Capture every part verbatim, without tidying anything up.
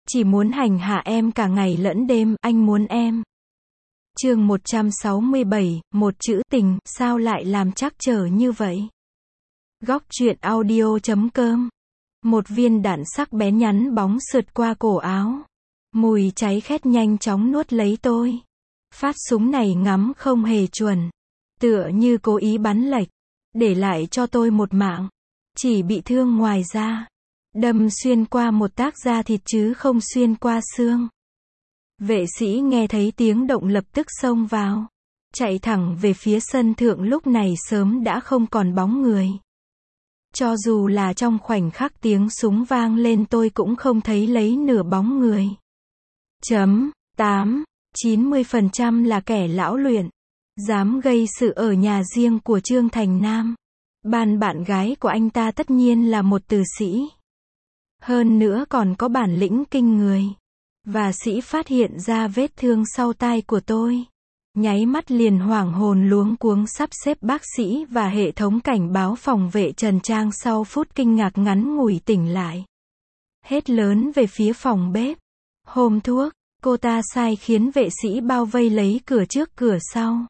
Chỉ muốn hành hạ em cả ngày lẫn đêm, anh muốn em. Chương một trăm sáu mươi bảy, một chữ tình, sao lại làm trắc trở như vậy? Góc truyện audio chấm com. Một viên đạn sắc bén nhắn bóng sượt qua cổ áo. Mùi cháy khét nhanh chóng nuốt lấy tôi. Phát súng này ngắm không hề chuẩn. Tựa như cố ý bắn lệch. Để lại cho tôi một mạng. Chỉ bị thương ngoài da. Đâm xuyên qua một tấc da thịt chứ không xuyên qua xương. Vệ sĩ nghe thấy tiếng động lập tức xông vào. Chạy thẳng về phía sân thượng, lúc này sớm đã không còn bóng người. Cho dù là trong khoảnh khắc tiếng súng vang lên tôi cũng không thấy lấy nửa bóng người. Chấm, tám, chín mươi phần trăm là kẻ lão luyện. Dám gây sự ở nhà riêng của Trương Thành Nam. Ban bạn gái của anh ta tất nhiên là một tử sĩ. Hơn nữa còn có bản lĩnh kinh người. Và sĩ phát hiện ra vết thương sau tai của tôi. Nháy mắt liền hoảng hồn luống cuống sắp xếp bác sĩ và hệ thống cảnh báo phòng vệ Trần Trang sau phút kinh ngạc ngắn ngủi tỉnh lại. Hét lớn về phía phòng bếp. Hôm thuốc, cô ta sai khiến vệ sĩ bao vây lấy cửa trước cửa sau.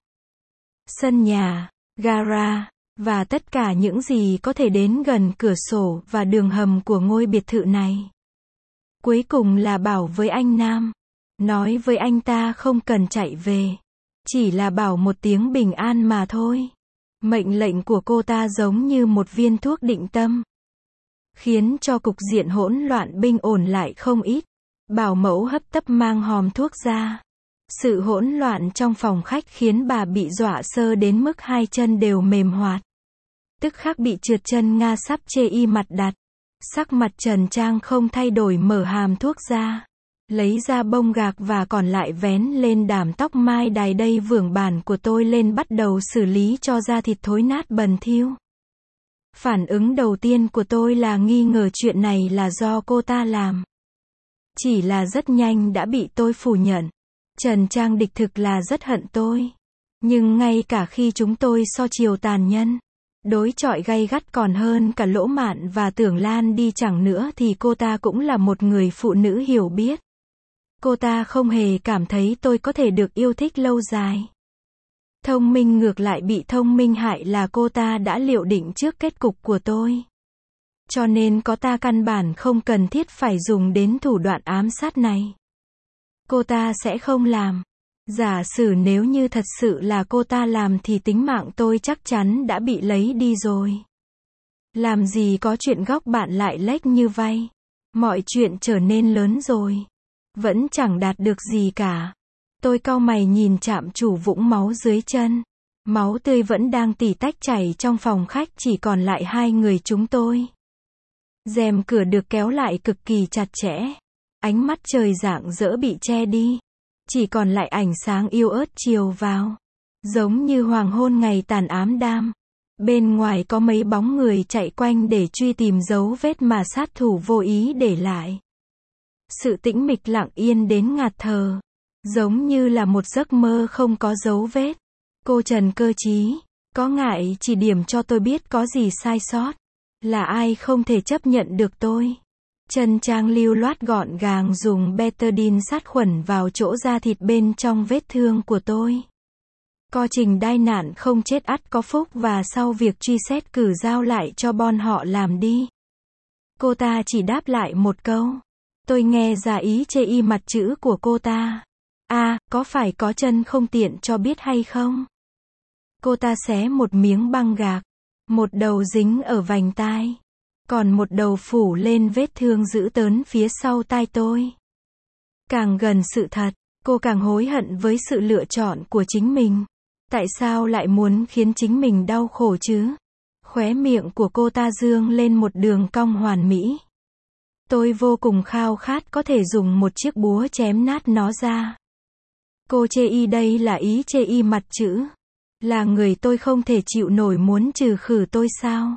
Sân nhà, gara, và tất cả những gì có thể đến gần cửa sổ và đường hầm của ngôi biệt thự này. Cuối cùng là bảo với anh Nam. Nói với anh ta không cần chạy về. Chỉ là bảo một tiếng bình an mà thôi. Mệnh lệnh của cô ta giống như một viên thuốc định tâm. Khiến cho cục diện hỗn loạn bình ổn lại không ít. Bảo mẫu hấp tấp mang hòm thuốc ra. Sự hỗn loạn trong phòng khách khiến bà bị dọa sơ đến mức hai chân đều mềm hoạt. Tức khắc bị trượt chân ngã sắp chê y mặt đặt. Sắc mặt Trần Trang không thay đổi, mở hàm thuốc ra. Lấy ra bông gạc và còn lại vén lên đám tóc mai đài đầy vưởng bản của tôi lên, bắt đầu xử lý cho da thịt thối nát bẩn thỉu. Phản ứng đầu tiên của tôi là nghi ngờ chuyện này là do cô ta làm. Chỉ là rất nhanh đã bị tôi phủ nhận. Trần Trang đích thực là rất hận tôi. Nhưng ngay cả khi chúng tôi so chiều tàn nhân, đối chọi gay gắt còn hơn cả Lỗ Mạn và Tưởng Lan đi chẳng nữa, thì cô ta cũng là một người phụ nữ hiểu biết. Cô ta không hề cảm thấy tôi có thể được yêu thích lâu dài. Thông minh ngược lại bị thông minh hại là cô ta đã liệu định trước kết cục của tôi. Cho nên có ta căn bản không cần thiết phải dùng đến thủ đoạn ám sát này. Cô ta sẽ không làm. Giả sử nếu như thật sự là cô ta làm thì tính mạng tôi chắc chắn đã bị lấy đi rồi. Làm gì có chuyện góc bạn lại lếch như vay. Mọi chuyện trở nên lớn rồi. Vẫn chẳng đạt được gì cả. Tôi cau mày nhìn trạm chủ vũng máu dưới chân. Máu tươi vẫn đang tỉ tách chảy trong phòng khách, chỉ còn lại hai người chúng tôi. Rèm cửa được kéo lại cực kỳ chặt chẽ. Ánh mắt trời rạng rỡ bị che đi. Chỉ còn lại ánh sáng yếu ớt chiều vào. Giống như hoàng hôn ngày tàn ám đạm. Bên ngoài có mấy bóng người chạy quanh để truy tìm dấu vết mà sát thủ vô ý để lại. Sự tĩnh mịch lặng yên đến ngạt thở. Giống như là một giấc mơ không có dấu vết. Cô Trần cơ trí, có ngại chỉ điểm cho tôi biết có gì sai sót. Là ai không thể chấp nhận được tôi. Trần Trang lưu loát gọn gàng dùng betadine sát khuẩn vào chỗ da thịt bên trong vết thương của tôi. Co trình đai nạn không chết ắt có phúc, và sau việc truy xét cử giao lại cho bọn họ làm đi. Cô ta chỉ đáp lại một câu. Tôi nghe ra ý chê y mặt chữ của cô ta. À, có phải có chân không tiện cho biết hay không? Cô ta xé một miếng băng gạc. Một đầu dính ở vành tai. Còn một đầu phủ lên vết thương dữ tớn phía sau tai tôi. Càng gần sự thật, cô càng hối hận với sự lựa chọn của chính mình. Tại sao lại muốn khiến chính mình đau khổ chứ? Khóe miệng của cô ta dương lên một đường cong hoàn mỹ. Tôi vô cùng khao khát có thể dùng một chiếc búa chém nát nó ra. Cô chê y đây là ý chê y mặt chữ. Là người tôi không thể chịu nổi muốn trừ khử tôi sao?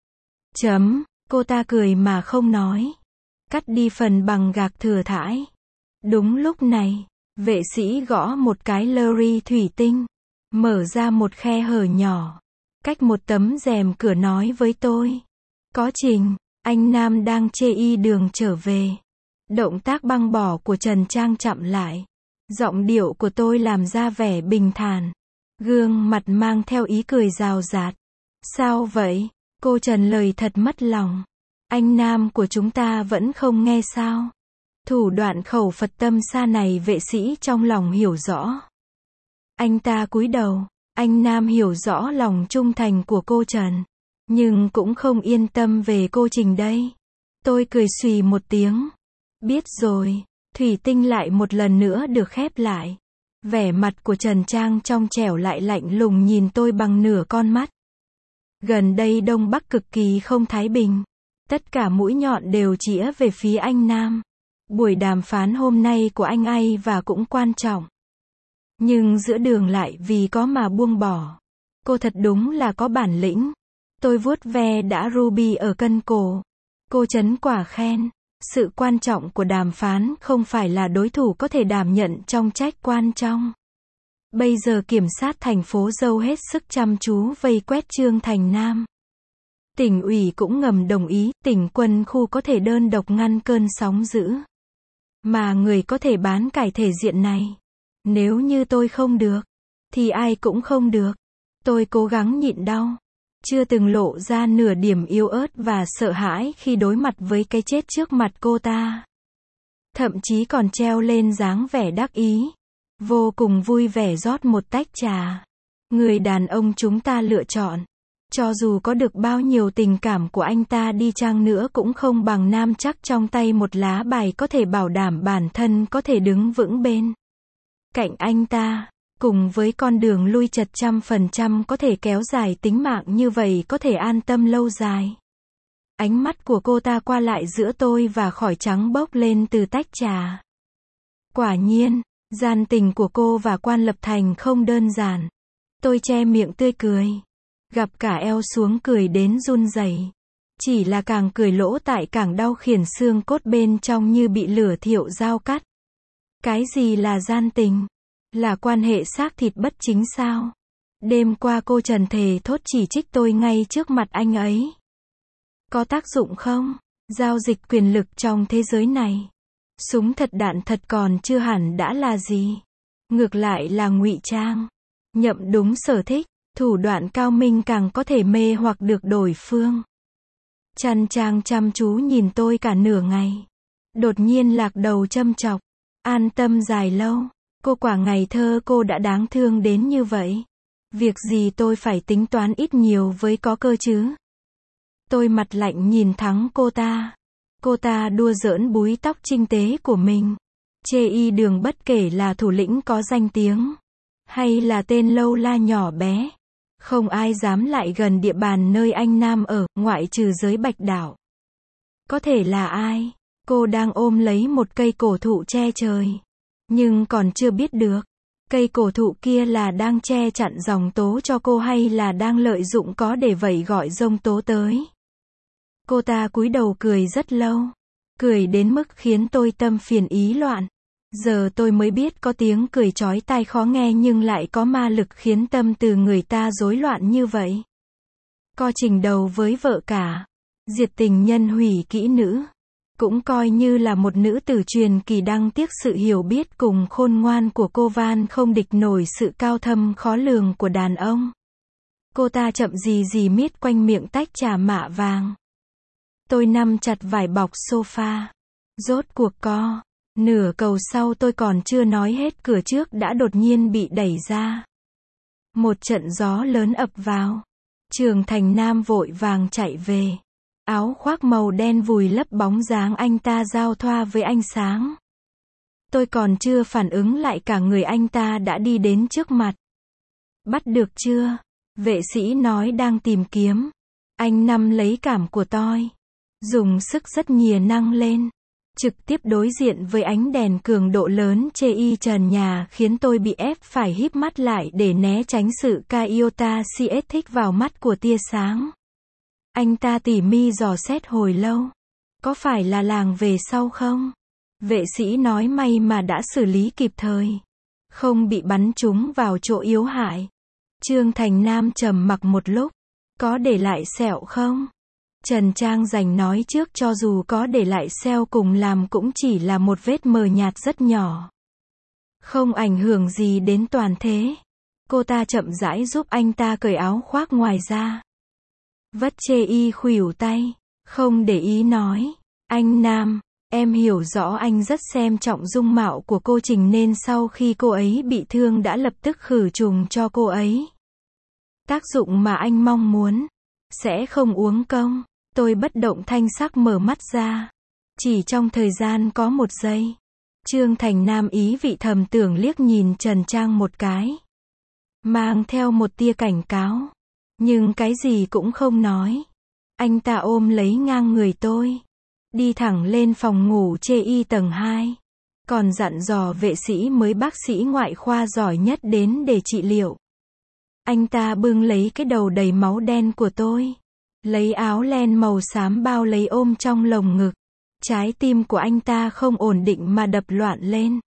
Chấm, cô ta cười mà không nói. Cắt đi phần bằng gạc thừa thãi. Đúng lúc này, vệ sĩ gõ một cái lơ ri thủy tinh. Mở ra một khe hở nhỏ. Cách một tấm rèm cửa nói với tôi. Có Trình, anh Nam đang chê y đường trở về. Động tác băng bỏ của Trần Trang chậm lại. Giọng điệu của tôi làm ra vẻ bình thản. Gương mặt mang theo ý cười rào rạt. Sao vậy? Cô Trần lời thật mất lòng. Anh nam của chúng ta vẫn không nghe sao? Thủ đoạn khẩu Phật tâm xa này vệ sĩ trong lòng hiểu rõ. Anh ta cúi đầu. Anh nam hiểu rõ lòng trung thành của cô Trần. Nhưng cũng không yên tâm về cô Trình đây. Tôi cười xùy một tiếng. Biết rồi. Thủy tinh lại một lần nữa được khép lại. Vẻ mặt của Trần Trang trong trẻo lại lạnh lùng nhìn tôi bằng nửa con mắt. Gần đây Đông Bắc cực kỳ không thái bình. Tất cả mũi nhọn đều chĩa về phía anh Nam. Buổi đàm phán hôm nay của anh ấy và cũng quan trọng. Nhưng giữa đường lại vì có mà buông bỏ. Cô thật đúng là có bản lĩnh. Tôi vuốt ve đã ruby ở cân cổ. Cô Trấn quả khen. Sự quan trọng của đàm phán không phải là đối thủ có thể đảm nhận trong trách quan trong. Bây giờ kiểm sát thành phố Dâu hết sức chăm chú vây quét Trương Thành Nam. Tỉnh ủy cũng ngầm đồng ý, tỉnh quân khu có thể đơn độc ngăn cơn sóng dữ. Mà người có thể bán cải thể diện này. Nếu như tôi không được, thì ai cũng không được. Tôi cố gắng nhịn đau. Chưa từng lộ ra nửa điểm yếu ớt và sợ hãi khi đối mặt với cái chết trước mặt cô ta. Thậm chí còn treo lên dáng vẻ đắc ý. Vô cùng vui vẻ rót một tách trà. Người đàn ông chúng ta lựa chọn. Cho dù có được bao nhiêu tình cảm của anh ta đi chăng nữa cũng không bằng nam chắc trong tay một lá bài có thể bảo đảm bản thân có thể đứng vững bên cạnh anh ta. Cùng với con đường lui chật trăm phần trăm có thể kéo dài tính mạng như vậy có thể an tâm lâu dài. Ánh mắt của cô ta qua lại giữa tôi và khỏi trắng bốc lên từ tách trà. Quả nhiên, gian tình của cô và Quan Lập Thành không đơn giản. Tôi che miệng tươi cười. Gặp cả eo xuống cười đến run rẩy. Chỉ là càng cười lỗ tại càng đau khiển xương cốt bên trong như bị lửa thiệu dao cắt. Cái gì là gian tình? Là quan hệ xác thịt bất chính sao? Đêm qua cô Trần thề thốt chỉ trích tôi ngay trước mặt anh ấy. Có tác dụng không? Giao dịch quyền lực trong thế giới này. Súng thật đạn thật còn chưa hẳn đã là gì. Ngược lại là ngụy trang. Nhậm đúng sở thích, thủ đoạn cao minh càng có thể mê hoặc được đối phương. Trần Trang chăm chú nhìn tôi cả nửa ngày. Đột nhiên lạc đầu châm chọc. An tâm dài lâu. Cô quả ngày thơ cô đã đáng thương đến như vậy. Việc gì tôi phải tính toán ít nhiều với có cơ chứ? Tôi mặt lạnh nhìn thẳng cô ta. Cô ta đua giỡn búi tóc trinh tế của mình. Chê y Đường bất kể là thủ lĩnh có danh tiếng. Hay là tên lâu la nhỏ bé. Không ai dám lại gần địa bàn nơi anh Nam ở, ngoại trừ giới Bạch Đảo. Có thể là ai? Cô đang ôm lấy một cây cổ thụ che trời. Nhưng còn chưa biết được. Cây cổ thụ kia là đang che chặn dòng tố cho cô hay là đang lợi dụng có để vậy gọi dông tố tới. Cô ta cúi đầu cười rất lâu. Cười đến mức khiến tôi tâm phiền ý loạn. Giờ tôi mới biết có tiếng cười chói tai khó nghe nhưng lại có ma lực khiến tâm từ người ta rối loạn như vậy. Co trình đầu với vợ cả. Diệt tình nhân hủy kỹ nữ. Cũng coi như là một nữ tử truyền kỳ đáng tiếc sự hiểu biết cùng khôn ngoan của cô Van không địch nổi sự cao thâm khó lường của đàn ông. Cô ta chậm gì gì miết quanh miệng tách trà mạ vàng. Tôi nắm chặt vải bọc sofa. Rốt cuộc co. Nửa cầu sau tôi còn chưa nói hết cửa trước đã đột nhiên bị đẩy ra. Một trận gió lớn ập vào. Trương Thành Nam vội vàng chạy về. Áo khoác màu đen vùi lấp bóng dáng anh ta giao thoa với ánh sáng. Tôi còn chưa phản ứng lại cả người anh ta đã đi đến trước mặt. Bắt được chưa? Vệ sĩ nói đang tìm kiếm. Anh nắm lấy cảm của tôi. Dùng sức rất nhìa năng lên. Trực tiếp đối diện với ánh đèn cường độ lớn chê y trần nhà khiến tôi bị ép phải híp mắt lại để né tránh sự Iota Cs thích vào mắt của tia sáng. Anh ta tỉ mi dò xét hồi lâu. Có phải là làng về sau không? Vệ sĩ nói may mà đã xử lý kịp thời. Không bị bắn trúng vào chỗ yếu hại. Trương Thành Nam trầm mặc một lúc. Có để lại sẹo không? Trần Trang Dành nói trước cho dù có để lại sẹo cùng làm cũng chỉ là một vết mờ nhạt rất nhỏ. Không ảnh hưởng gì đến toàn thế. Cô ta chậm rãi giúp anh ta cởi áo khoác ngoài ra. Vất chê y khuỷu tay. Không để ý nói. Anh Nam, em hiểu rõ anh rất xem trọng dung mạo của cô Trình nên sau khi cô ấy bị thương đã lập tức khử trùng cho cô ấy. Tác dụng mà anh mong muốn. Sẽ không uống công. Tôi bất động thanh sắc mở mắt ra. Chỉ trong thời gian có một giây. Trương Thành Nam ý vị thầm tưởng liếc nhìn Trần Trang một cái. Mang theo một tia cảnh cáo. Nhưng cái gì cũng không nói. Anh ta ôm lấy ngang người tôi. Đi thẳng lên phòng ngủ chê y tầng hai. Còn dặn dò vệ sĩ mới bác sĩ ngoại khoa giỏi nhất đến để trị liệu. Anh ta bưng lấy cái đầu đầy máu đen của tôi. Lấy áo len màu xám bao lấy ôm trong lồng ngực. Trái tim của anh ta không ổn định mà đập loạn lên.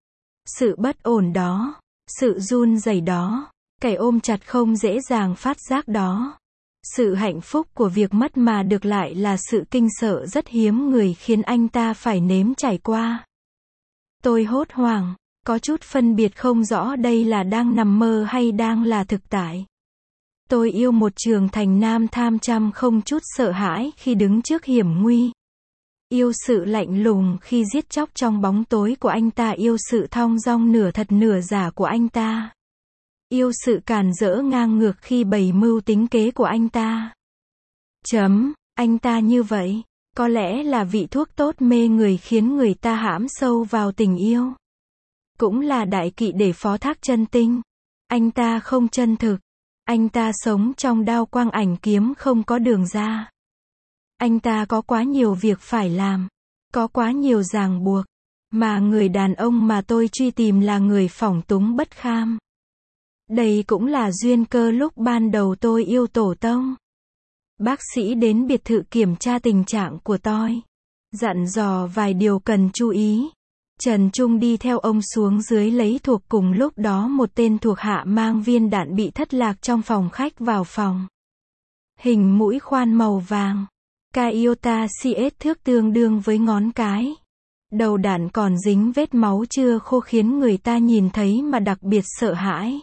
Sự bất ổn đó, sự run rẩy đó, cái ôm chặt không dễ dàng phát giác đó. Sự hạnh phúc của việc mất mà được lại là sự kinh sợ rất hiếm người khiến anh ta phải nếm trải qua. Tôi hốt hoảng, có chút phân biệt không rõ đây là đang nằm mơ hay đang là thực tại. Tôi yêu một Trương Thành Nam tham chăm không chút sợ hãi khi đứng trước hiểm nguy. Yêu sự lạnh lùng khi giết chóc trong bóng tối của anh ta, yêu sự thong dong nửa thật nửa giả của anh ta. Yêu sự càn rỡ ngang ngược khi bày mưu tính kế của anh ta. Chấm, anh ta như vậy, có lẽ là vị thuốc tốt mê người khiến người ta hãm sâu vào tình yêu. Cũng là đại kỵ để phó thác chân tinh. Anh ta không chân thực. Anh ta sống trong đao quang ảnh kiếm không có đường ra. Anh ta có quá nhiều việc phải làm. Có quá nhiều ràng buộc. Mà người đàn ông mà tôi truy tìm là người phỏng túng bất kham. Đây cũng là duyên cơ lúc ban đầu tôi yêu tổ tông. Bác sĩ đến biệt thự kiểm tra tình trạng của tôi. Dặn dò vài điều cần chú ý. Trần Trung đi theo ông xuống dưới lấy thuộc, cùng lúc đó một tên thuộc hạ mang viên đạn bị thất lạc trong phòng khách vào phòng. Hình mũi khoan màu vàng. Cayota xê ét thước tương đương với ngón cái. Đầu đạn còn dính vết máu chưa khô khiến người ta nhìn thấy mà đặc biệt sợ hãi.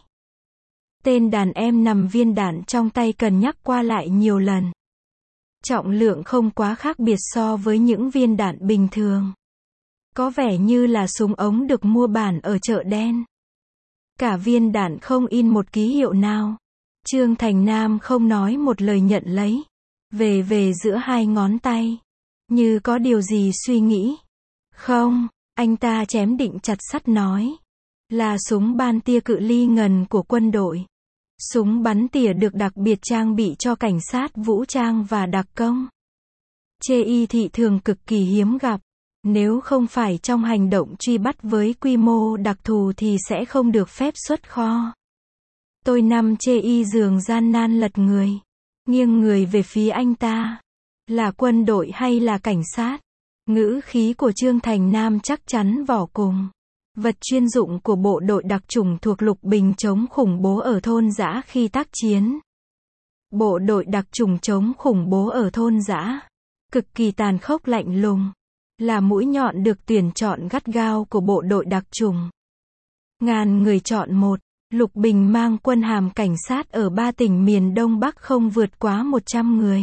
Tên đàn em nằm viên đạn trong tay cần nhắc qua lại nhiều lần. Trọng lượng không quá khác biệt so với những viên đạn bình thường. Có vẻ như là súng ống được mua bản ở chợ đen. Cả viên đạn không in một ký hiệu nào. Trương Thành Nam không nói một lời nhận lấy. Về về giữa hai ngón tay. Như có điều gì suy nghĩ. Không, anh ta chém định chặt sắt nói. Là súng ban tia cự ly ngần của quân đội. Súng bắn tỉa được đặc biệt trang bị cho cảnh sát vũ trang và đặc công. Chê y thị thường cực kỳ hiếm gặp. Nếu không phải trong hành động truy bắt với quy mô đặc thù thì sẽ không được phép xuất kho. Tôi nằm chê y giường gian nan lật người. Nghiêng người về phía anh ta. Là quân đội hay là cảnh sát? Ngữ khí của Trương Thành Nam chắc chắn vỏ cùng. Vật chuyên dụng của bộ đội đặc chủng thuộc Lục Bình chống khủng bố ở thôn dã khi tác chiến. Bộ đội đặc chủng chống khủng bố ở thôn dã. Cực kỳ tàn khốc lạnh lùng. Là mũi nhọn được tuyển chọn gắt gao của bộ đội đặc chủng. Ngàn người chọn một. Lục Bình mang quân hàm cảnh sát ở ba tỉnh miền Đông Bắc không vượt quá một trăm người.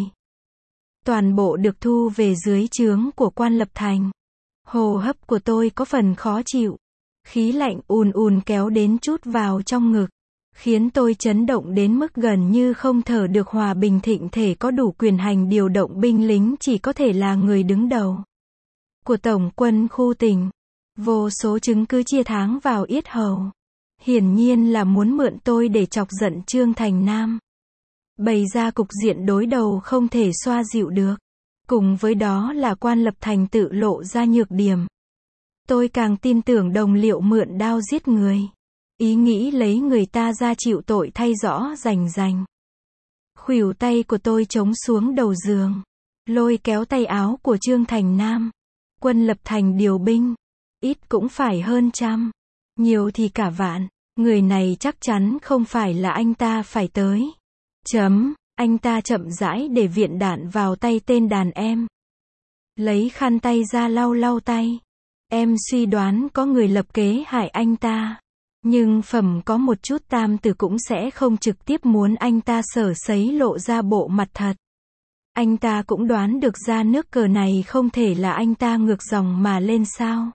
Toàn bộ được thu về dưới trướng của Quan Lập Thành. Hô hấp của tôi có phần khó chịu. Khí lạnh ùn ùn kéo đến chút vào trong ngực. Khiến tôi chấn động đến mức gần như không thở được. Hòa Bình Thịnh Thể có đủ quyền hành điều động binh lính chỉ có thể là người đứng đầu của Tổng quân khu tỉnh. Vô số chứng cứ chia tháng vào yết hầu. Hiển nhiên là muốn mượn tôi để chọc giận Trương Thành Nam. Bày ra cục diện đối đầu không thể xoa dịu được. Cùng với đó là Quan Lập Thành tự lộ ra nhược điểm. Tôi càng tin tưởng đồng liệu mượn đao giết người. Ý nghĩ lấy người ta ra chịu tội thay rõ rành rành. Khuỷu tay của tôi chống xuống đầu giường. Lôi kéo tay áo của Trương Thành Nam. Quân Lập Thành điều binh. Ít cũng phải hơn trăm. Nhiều thì cả vạn. Người này chắc chắn không phải là anh ta phải tới. Chấm. Anh ta chậm rãi để viện đạn vào tay tên đàn em. Lấy khăn tay ra lau lau tay. Em suy đoán có người lập kế hại anh ta. Nhưng phẩm có một chút tam tử cũng sẽ không trực tiếp muốn anh ta sở sấy lộ ra bộ mặt thật. Anh ta cũng đoán được ra nước cờ này không thể là anh ta ngược dòng mà lên sao.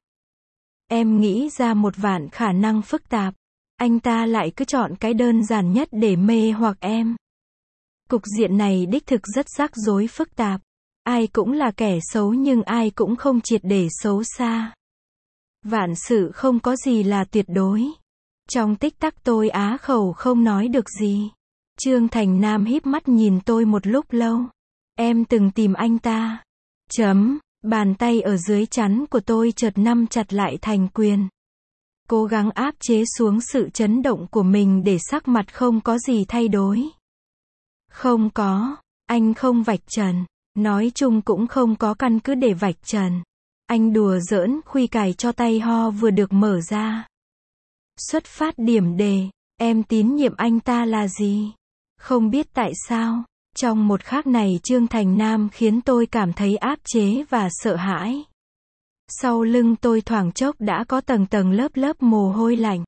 Em nghĩ ra một vạn khả năng phức tạp. Anh ta lại cứ chọn cái đơn giản nhất để mê hoặc em. Cục diện này đích thực rất rắc rối phức tạp. Ai cũng là kẻ xấu nhưng ai cũng không triệt để xấu xa. Vạn sự không có gì là tuyệt đối. Trong tích tắc tôi á khẩu không nói được gì. Trương Thành Nam híp mắt nhìn tôi một lúc lâu. Em từng tìm anh ta. Chấm, bàn tay ở dưới trán của tôi chợt nắm chặt lại thành quyền. Cố gắng áp chế xuống sự chấn động của mình để sắc mặt không có gì thay đổi. Không có, anh không vạch trần. Nói chung cũng không có căn cứ để vạch trần. Anh đùa giỡn khuy cài cho tay ho vừa được mở ra. Xuất phát điểm đề, em tín nhiệm anh ta là gì? Không biết tại sao, trong một khắc này Trương Thành Nam khiến tôi cảm thấy áp chế và sợ hãi. Sau lưng tôi thoảng chốc đã có tầng tầng lớp lớp mồ hôi lạnh.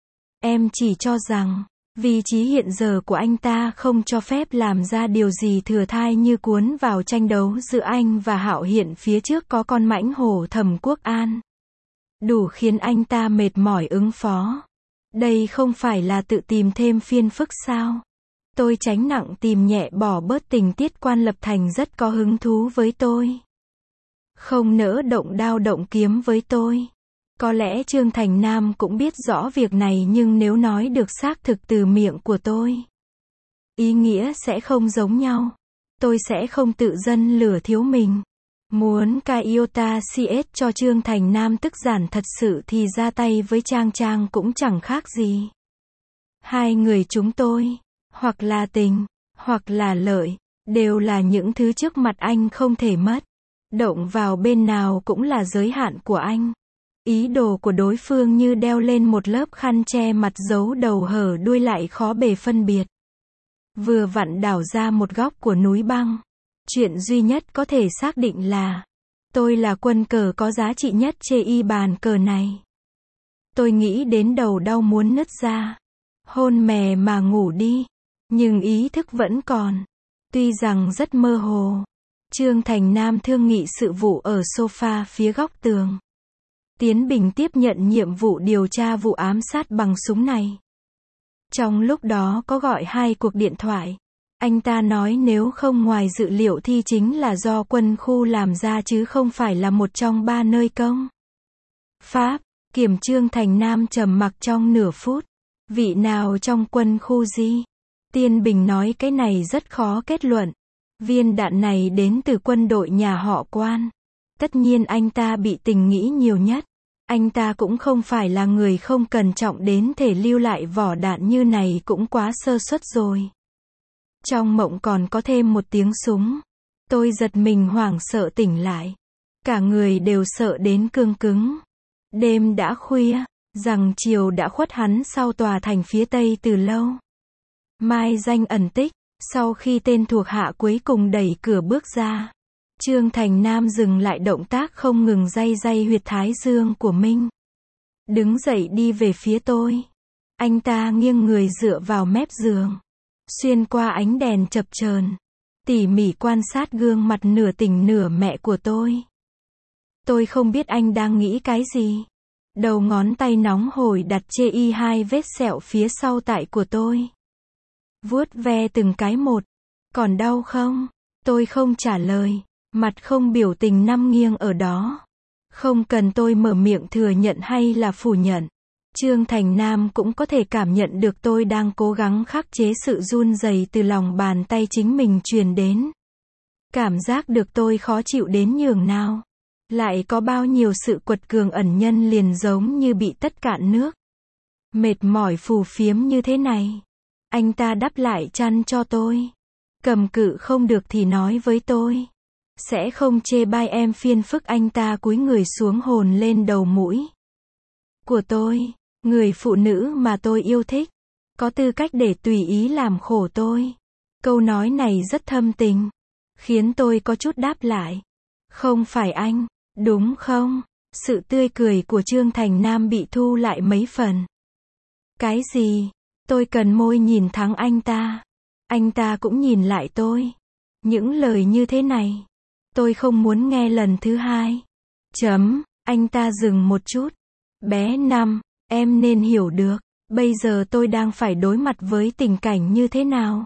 Em chỉ cho rằng, vị trí hiện giờ của anh ta không cho phép làm ra điều gì thừa thai như cuốn vào tranh đấu giữa anh và Hạo Hiện, phía trước có con mãnh hổ Thẩm Quốc An. Đủ khiến anh ta mệt mỏi ứng phó. Đây không phải là tự tìm thêm phiền phức sao? Tôi tránh nặng tìm nhẹ, bỏ bớt tình tiết Quan Lập Thành rất có hứng thú với tôi. Không nỡ động đao động kiếm với tôi. Có lẽ Trương Thành Nam cũng biết rõ việc này nhưng nếu nói được xác thực từ miệng của tôi, ý nghĩa sẽ không giống nhau. Tôi sẽ không tự dân lửa thiếu mình. Muốn cái iota cs cho Trương Thành Nam tức giản thật sự thì ra tay với Trang Trang cũng chẳng khác gì. Hai người chúng tôi, hoặc là tình, hoặc là lợi, đều là những thứ trước mặt anh không thể mất. Động vào bên nào cũng là giới hạn của anh. Ý đồ của đối phương như đeo lên một lớp khăn che mặt giấu đầu hở đuôi lại khó bề phân biệt. Vừa vặn đảo ra một góc của núi băng. Chuyện duy nhất có thể xác định là tôi là quân cờ có giá trị nhất trên y bàn cờ này. Tôi nghĩ đến đầu đau muốn nứt ra. Hôn mè mà ngủ đi. Nhưng ý thức vẫn còn. Tuy rằng rất mơ hồ. Trương Thành Nam thương nghị sự vụ ở sofa phía góc tường. Tiến Bình tiếp nhận nhiệm vụ điều tra vụ ám sát bằng súng này. Trong lúc đó có gọi hai cuộc điện thoại. Anh ta nói nếu không ngoài dự liệu thì chính là do quân khu làm ra chứ không phải là một trong ba nơi công. Pháp, Kiểm Trương Thành Nam trầm mặc trong nửa phút. Vị nào trong quân khu gì? Tiên Bình nói cái này rất khó kết luận. Viên đạn này đến từ quân đội nhà họ Quan. Tất nhiên anh ta bị tình nghĩ nhiều nhất. Anh ta cũng không phải là người không cẩn trọng đến thể lưu lại vỏ đạn như này cũng quá sơ suất rồi. Trong mộng còn có thêm một tiếng súng. Tôi giật mình hoảng sợ tỉnh lại. Cả người đều sợ đến cương cứng. Đêm đã khuya, rằng chiều đã khuất hắn sau tòa thành phía tây từ lâu. Mai danh ẩn tích, sau khi tên thuộc hạ cuối cùng đẩy cửa bước ra. Trương Thành Nam dừng lại động tác không ngừng day day huyệt thái dương của mình. Đứng dậy đi về phía tôi. Anh ta nghiêng người dựa vào mép giường. Xuyên qua ánh đèn chập chờn, tỉ mỉ quan sát gương mặt nửa tỉnh nửa mẹ của tôi. Tôi không biết anh đang nghĩ cái gì. Đầu ngón tay nóng hổi đặt trên y hai vết sẹo phía sau tại của tôi. Vuốt ve từng cái một. Còn đau không? Tôi không trả lời. Mặt không biểu tình nằm nghiêng ở đó. Không cần tôi mở miệng thừa nhận hay là phủ nhận. Trương Thành Nam cũng có thể cảm nhận được tôi đang cố gắng khắc chế sự run rẩy từ lòng bàn tay chính mình truyền đến. Cảm giác được tôi khó chịu đến nhường nào. Lại có bao nhiêu sự quật cường ẩn nhân liền giống như bị tất cạn nước. Mệt mỏi phù phiếm như thế này. Anh ta đắp lại chăn cho tôi. Cầm cự không được thì nói với tôi. Sẽ không chê bai em phiền phức. Anh ta cúi người xuống hồn lên đầu mũi của tôi. Người phụ nữ mà tôi yêu thích, có tư cách để tùy ý làm khổ tôi. Câu nói này rất thâm tình, khiến tôi có chút đáp lại. Không phải anh, đúng không? Sự tươi cười của Trương Thành Nam bị thu lại mấy phần. Cái gì? Tôi cần môi nhìn thắng anh ta. Anh ta cũng nhìn lại tôi. Những lời như thế này, tôi không muốn nghe lần thứ hai. Chấm, anh ta dừng một chút. Bé Năm, em nên hiểu được, bây giờ tôi đang phải đối mặt với tình cảnh như thế nào.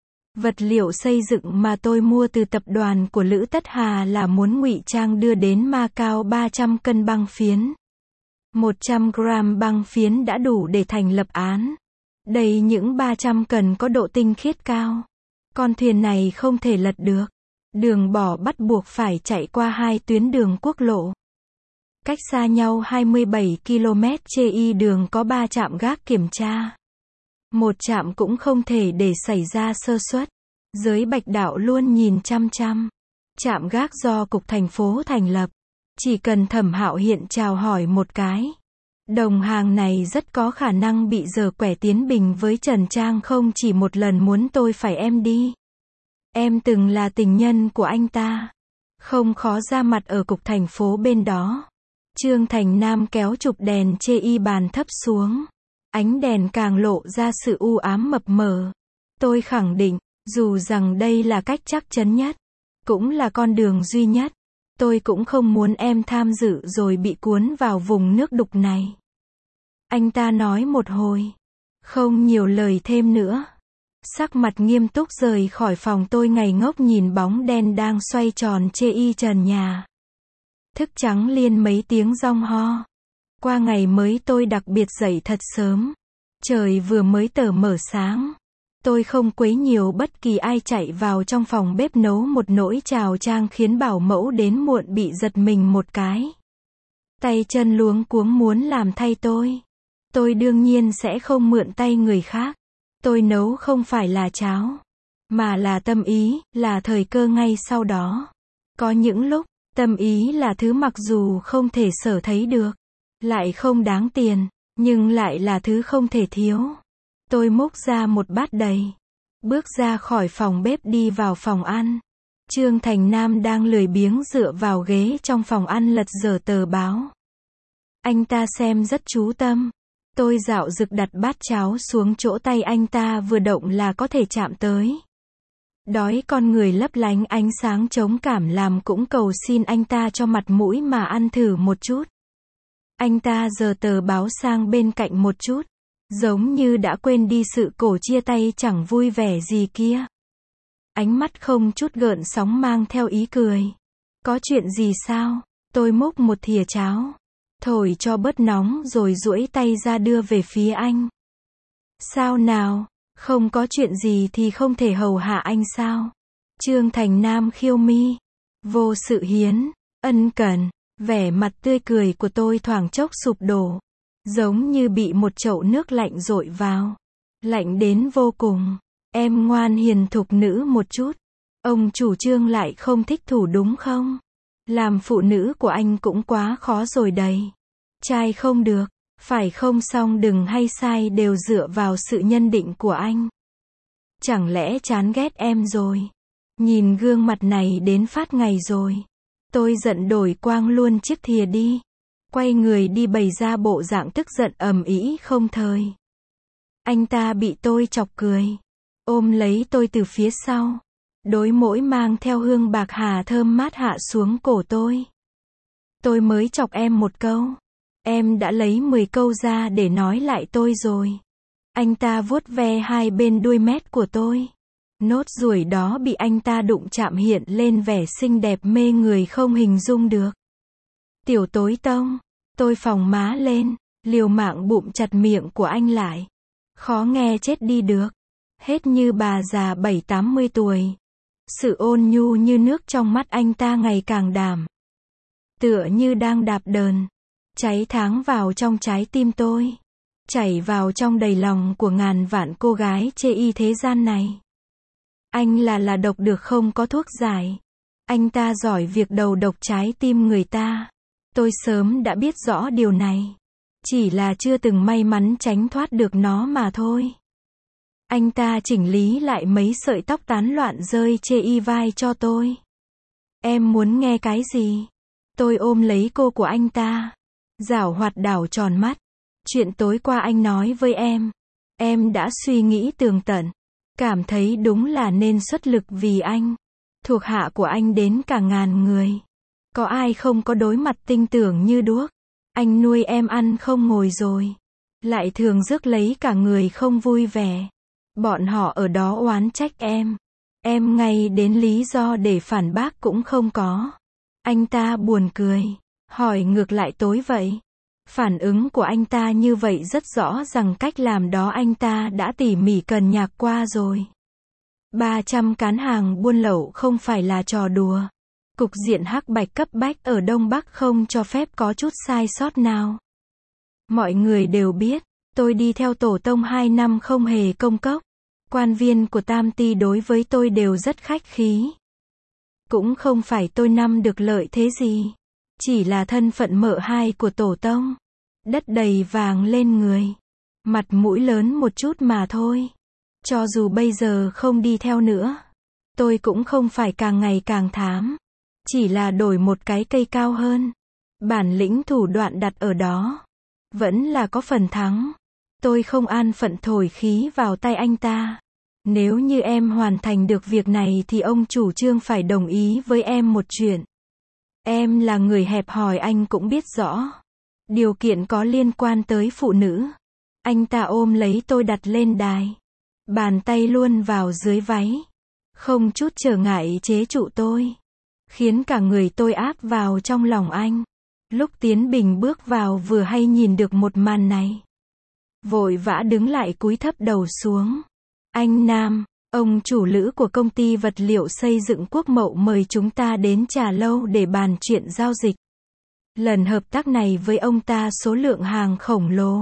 Vật liệu xây dựng mà tôi mua từ tập đoàn của Lữ Tất Hà là muốn ngụy trang đưa đến Macau ba trăm cân băng phiến. một trăm gram băng phiến đã đủ để thành lập án. Đây những ba trăm cần có độ tinh khiết cao. Con thuyền này không thể lật được. Đường bỏ bắt buộc phải chạy qua hai tuyến đường quốc lộ. Cách xa nhau hai mươi bảy ki lô mét trên đường có ba trạm gác kiểm tra. Một trạm cũng không thể để xảy ra sơ suất. Giới Bạch Đạo luôn nhìn chăm chăm. Trạm gác do Cục Thành phố thành lập. Chỉ cần Thẩm Hạo Hiện chào hỏi một cái. Đồng hàng này rất có khả năng bị giở quẻ tiến bình với Trần Trang không chỉ một lần muốn tôi phải em đi. Em từng là tình nhân của anh ta. Không khó ra mặt ở Cục Thành phố bên đó. Trương Thành Nam kéo chụp đèn chê y bàn thấp xuống. Ánh đèn càng lộ ra sự u ám mập mờ. Tôi khẳng định, dù rằng đây là cách chắc chắn nhất, cũng là con đường duy nhất, tôi cũng không muốn em tham dự rồi bị cuốn vào vùng nước đục này. Anh ta nói một hồi, không nhiều lời thêm nữa. Sắc mặt nghiêm túc rời khỏi phòng, tôi ngây ngốc nhìn bóng đen đang xoay tròn chê y trần nhà. Thức trắng liên mấy tiếng rong ho. Qua ngày mới tôi đặc biệt dậy thật sớm. Trời vừa mới tờ mở sáng. Tôi không quấy nhiều bất kỳ ai chạy vào trong phòng bếp nấu một nỗi cháo trang khiến bảo mẫu đến muộn bị giật mình một cái. Tay chân luống cuống muốn làm thay tôi. Tôi đương nhiên sẽ không mượn tay người khác. Tôi nấu không phải là cháo, mà là tâm ý, là thời cơ ngay sau đó. Có những lúc, tâm ý là thứ mặc dù không thể sở thấy được, lại không đáng tiền, nhưng lại là thứ không thể thiếu. Tôi múc ra một bát đầy, bước ra khỏi phòng bếp đi vào phòng ăn. Trương Thành Nam đang lười biếng dựa vào ghế trong phòng ăn lật dở tờ báo. Anh ta xem rất chú tâm. Tôi dạo dực đặt bát cháo xuống chỗ tay anh ta vừa động là có thể chạm tới. Đói con người lấp lánh ánh sáng trống cảm làm cũng cầu xin anh ta cho mặt mũi mà ăn thử một chút. Anh ta giơ tờ báo sang bên cạnh một chút, giống như đã quên đi sự cổ chia tay chẳng vui vẻ gì kia. Ánh mắt không chút gợn sóng mang theo ý cười. Có chuyện gì sao? Tôi múc một thìa cháo, thổi cho bớt nóng rồi duỗi tay ra đưa về phía anh. Sao nào? Không có chuyện gì thì không thể hầu hạ anh sao? Trương Thành Nam khiêu mi. Vô sự hiến, ân cần. Vẻ mặt tươi cười của tôi thoáng chốc sụp đổ. Giống như bị một chậu nước lạnh dội vào. Lạnh đến vô cùng. Em ngoan hiền thục nữ một chút. Ông chủ Trương lại không thích thủ đúng không? Làm phụ nữ của anh cũng quá khó rồi đấy. Trai không được, phải không, xong đừng hay sai đều dựa vào sự nhân định của anh. Chẳng lẽ chán ghét em rồi? Nhìn gương mặt này đến phát ngày rồi. Tôi giận đổi quang luôn chiếc thìa đi. Quay người đi bày ra bộ dạng tức giận ầm ĩ không thời. Anh ta bị tôi chọc cười. Ôm lấy tôi từ phía sau. Đôi môi mang theo hương bạc hà thơm mát hạ xuống cổ tôi. Tôi mới chọc em một câu. Em đã lấy mười câu ra để nói lại tôi rồi. Anh ta vuốt ve hai bên đuôi mét của tôi. Nốt ruồi đó bị anh ta đụng chạm hiện lên vẻ xinh đẹp mê người không hình dung được. Tiểu tối tông, tôi phồng má lên, liều mạng bụm chặt miệng của anh lại. Khó nghe chết đi được. Hết như bà già bảy tám mươi tuổi. Sự ôn nhu như nước trong mắt anh ta ngày càng đảm. Tựa như đang đạp đờn. Cháy tháng vào trong trái tim tôi. Chảy vào trong đầy lòng của ngàn vạn cô gái chê y thế gian này. Anh là là độc được không có thuốc giải. Anh ta giỏi việc đầu độc trái tim người ta. Tôi sớm đã biết rõ điều này. Chỉ là chưa từng may mắn tránh thoát được nó mà thôi. Anh ta chỉnh lý lại mấy sợi tóc tán loạn rơi chê y vai cho tôi. Em muốn nghe cái gì? Tôi ôm lấy cô của anh ta. Giảo hoạt đảo tròn mắt. Chuyện tối qua anh nói với em. Em đã suy nghĩ tường tận. Cảm thấy đúng là nên xuất lực vì anh. Thuộc hạ của anh đến cả ngàn người. Có ai không có đối mặt tinh tưởng như đuốc. Anh nuôi em ăn không ngồi rồi. Lại thường rước lấy cả người không vui vẻ. Bọn họ ở đó oán trách em. Em ngay đến lý do để phản bác cũng không có. Anh ta buồn cười. Hỏi ngược lại tối vậy. Phản ứng của anh ta như vậy rất rõ rằng cách làm đó anh ta đã tỉ mỉ cân nhắc qua rồi. ba trăm cán hàng buôn lậu không phải là trò đùa. Cục diện hắc bạch cấp bách ở Đông Bắc không cho phép có chút sai sót nào. Mọi người đều biết, tôi đi theo tổ tông hai năm không hề công cốc. Quan viên của Tam Ty đối với tôi đều rất khách khí. Cũng không phải tôi năm được lợi thế gì. Chỉ là thân phận mợ hai của tổ tông. Đất đầy vàng lên người. Mặt mũi lớn một chút mà thôi. Cho dù bây giờ không đi theo nữa. Tôi cũng không phải càng ngày càng thám. Chỉ là đổi một cái cây cao hơn. Bản lĩnh thủ đoạn đặt ở đó. Vẫn là có phần thắng. Tôi không an phận thổi khí vào tay anh ta. Nếu như em hoàn thành được việc này thì ông chủ trương phải đồng ý với em một chuyện. Em là người hẹp hòi anh cũng biết rõ. Điều kiện có liên quan tới phụ nữ. Anh ta ôm lấy tôi đặt lên đài. Bàn tay luôn vào dưới váy. Không chút trở ngại chế trụ tôi. Khiến cả người tôi áp vào trong lòng anh. Lúc Tiến Bình bước vào vừa hay nhìn được một màn này. Vội vã đứng lại cúi thấp đầu xuống. Anh Nam, ông chủ lữ của công ty vật liệu xây dựng Quốc Mậu mời chúng ta đến trà lâu để bàn chuyện giao dịch. Lần hợp tác này với ông ta số lượng hàng khổng lồ.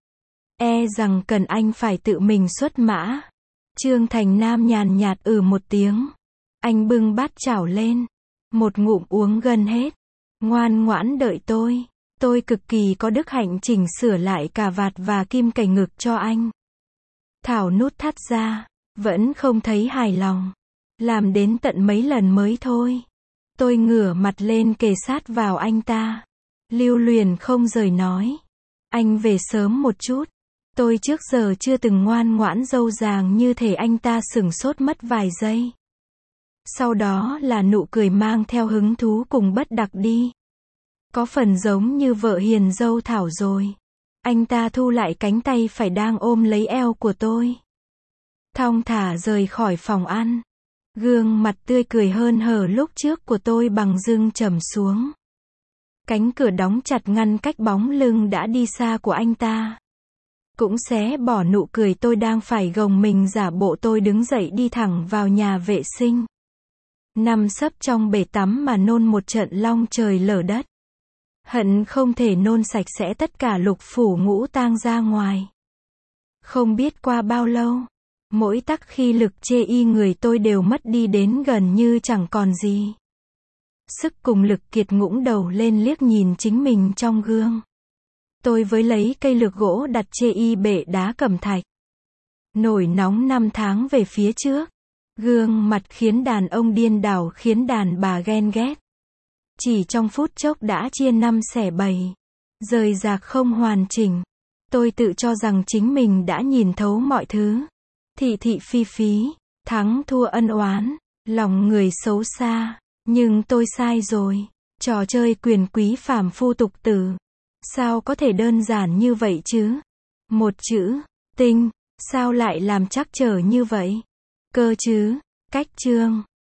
E rằng cần anh phải tự mình xuất mã. Trương Thành Nam nhàn nhạt ừ một tiếng. Anh bưng bát chảo lên. Một ngụm uống gần hết. Ngoan ngoãn đợi tôi. Tôi cực kỳ có đức hạnh chỉnh sửa lại cà vạt và kim cài ngực cho anh. Thảo nút thắt ra. Vẫn không thấy hài lòng. Làm đến tận mấy lần mới thôi. Tôi ngửa mặt lên kề sát vào anh ta. Lưu luyến không rời nói. Anh về sớm một chút. Tôi trước giờ chưa từng ngoan ngoãn dâu dàng như thể anh ta sửng sốt mất vài giây. Sau đó là nụ cười mang theo hứng thú cùng bất đặc đi. Có phần giống như vợ hiền dâu Thảo rồi. Anh ta thu lại cánh tay phải đang ôm lấy eo của tôi. Thong thả rời khỏi phòng ăn. Gương mặt tươi cười hơn hở lúc trước của tôi bằng dưng trầm xuống. Cánh cửa đóng chặt ngăn cách bóng lưng đã đi xa của anh ta. Cũng xé bỏ nụ cười tôi đang phải gồng mình giả bộ tôi đứng dậy đi thẳng vào nhà vệ sinh. Nằm sấp trong bể tắm mà nôn một trận long trời lở đất. Hận không thể nôn sạch sẽ tất cả lục phủ ngũ tang ra ngoài. Không biết qua bao lâu, mỗi tắc khi lực chê y người tôi đều mất đi đến gần như chẳng còn gì. Sức cùng lực kiệt ngũng đầu lên liếc nhìn chính mình trong gương. Tôi với lấy cây lược gỗ đặt chê y bệ đá cẩm thạch. Nổi nóng năm tháng về phía trước. Gương mặt khiến đàn ông điên đảo khiến đàn bà ghen ghét. Chỉ trong phút chốc đã chia năm xẻ bảy. Rời rạc không hoàn chỉnh. Tôi tự cho rằng chính mình đã nhìn thấu mọi thứ. Thị thị phi phí. Thắng thua ân oán. Lòng người xấu xa. Nhưng tôi sai rồi. Trò chơi quyền quý phàm phu tục tử. Sao có thể đơn giản như vậy chứ? Một chữ, tinh, sao lại làm trắc trở như vậy? Cơ chứ, cách chương.